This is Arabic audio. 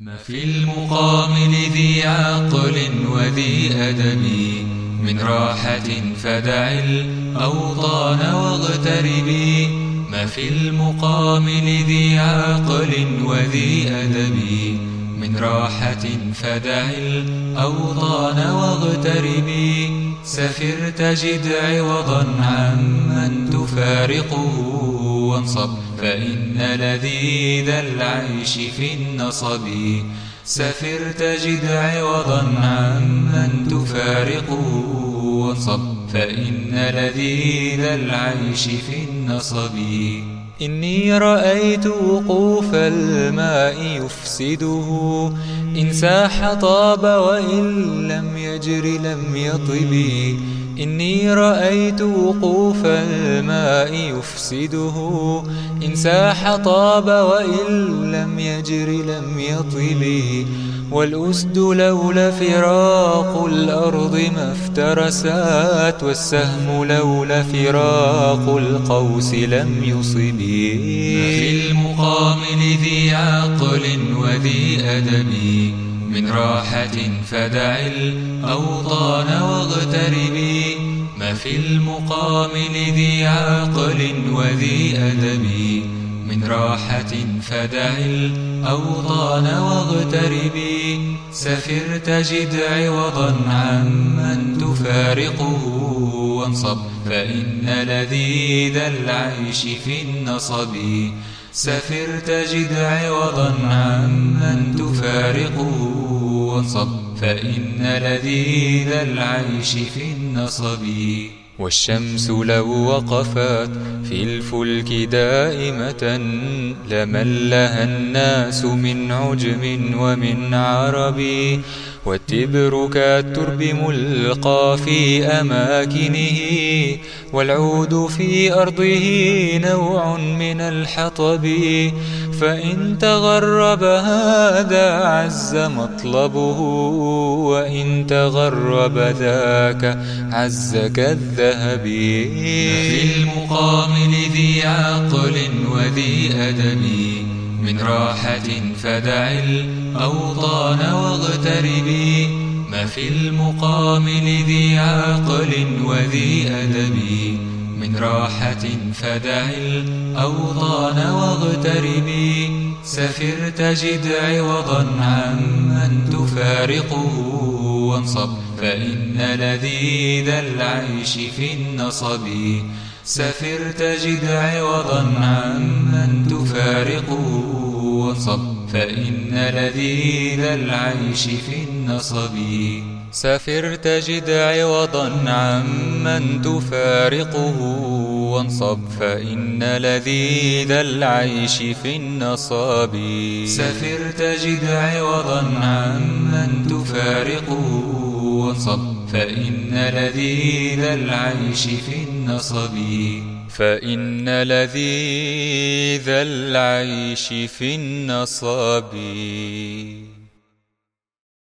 ما في المقام لذي عقل وذي أدب من راحة فدع الأوطان واغتربي. ما في المقام لذي عقل وذي أدب من راحة فدع الأوطان واغتربي. سفر تجد عوضا عمن تفارقه وانصب فإن لذيذ العيش في النصب. سفر تجد عوضا عمن تفارقه وانصب فإن لذيذ العيش في النصب. إني رأيت وقوف الماء يفسده إن ساح طاب وإن لم يجر لم يطب. إني رأيت وقوف الماء يفسده إن ساح طاب وإن لم يجر لم يطب. والأسد لولا فراق الأرض ما افترست والسهم لولا فراق القوس لم يصب. في المقام لذي عقل وذي أدب من راحة فدع الأوطان واغتربي. ما في المقام لذي عقل وذي أدب من راحة فدع الأوطان واغتربي. سفر تجد عوضا عمن تفارقه وانصب فإن لذيذ العيش في النصب. سفر تجد عوضا عمن تفارقه وانصب فإن لذيذ العيش في النصب. والشمس لو وقفت في الفلك دائمة لملها الناس من عجم ومن عرب. والتبر كالترب ملقى في أماكنه والعود في أرضه نوع من الحطب. فإن تغرب هذا عز مطلبه وإن تغرب ذاك عز كالذهب. في المقام لذي عقل وذي أدب من راحة فدع الأوطان واغتربي. ما في المقام لذي عقل وذي أدب من راحة فدع الأوطان واغتربي. سفر تجد عوضا عمن تفارقه وانصب فإن لذيذ العيش في النصب. سفر تجد عوضا عمن تفارقه وانصب فإن لذيذ العيش في النصب. سفر تجد عوضا عمن تفارقه وانصب فإن لذيذ العيش في النصب. سفر تجد عوضا عمن تفارقه وانصب فإن لذيذ العيش في النصب. فإن لذيذ العيش في النصب.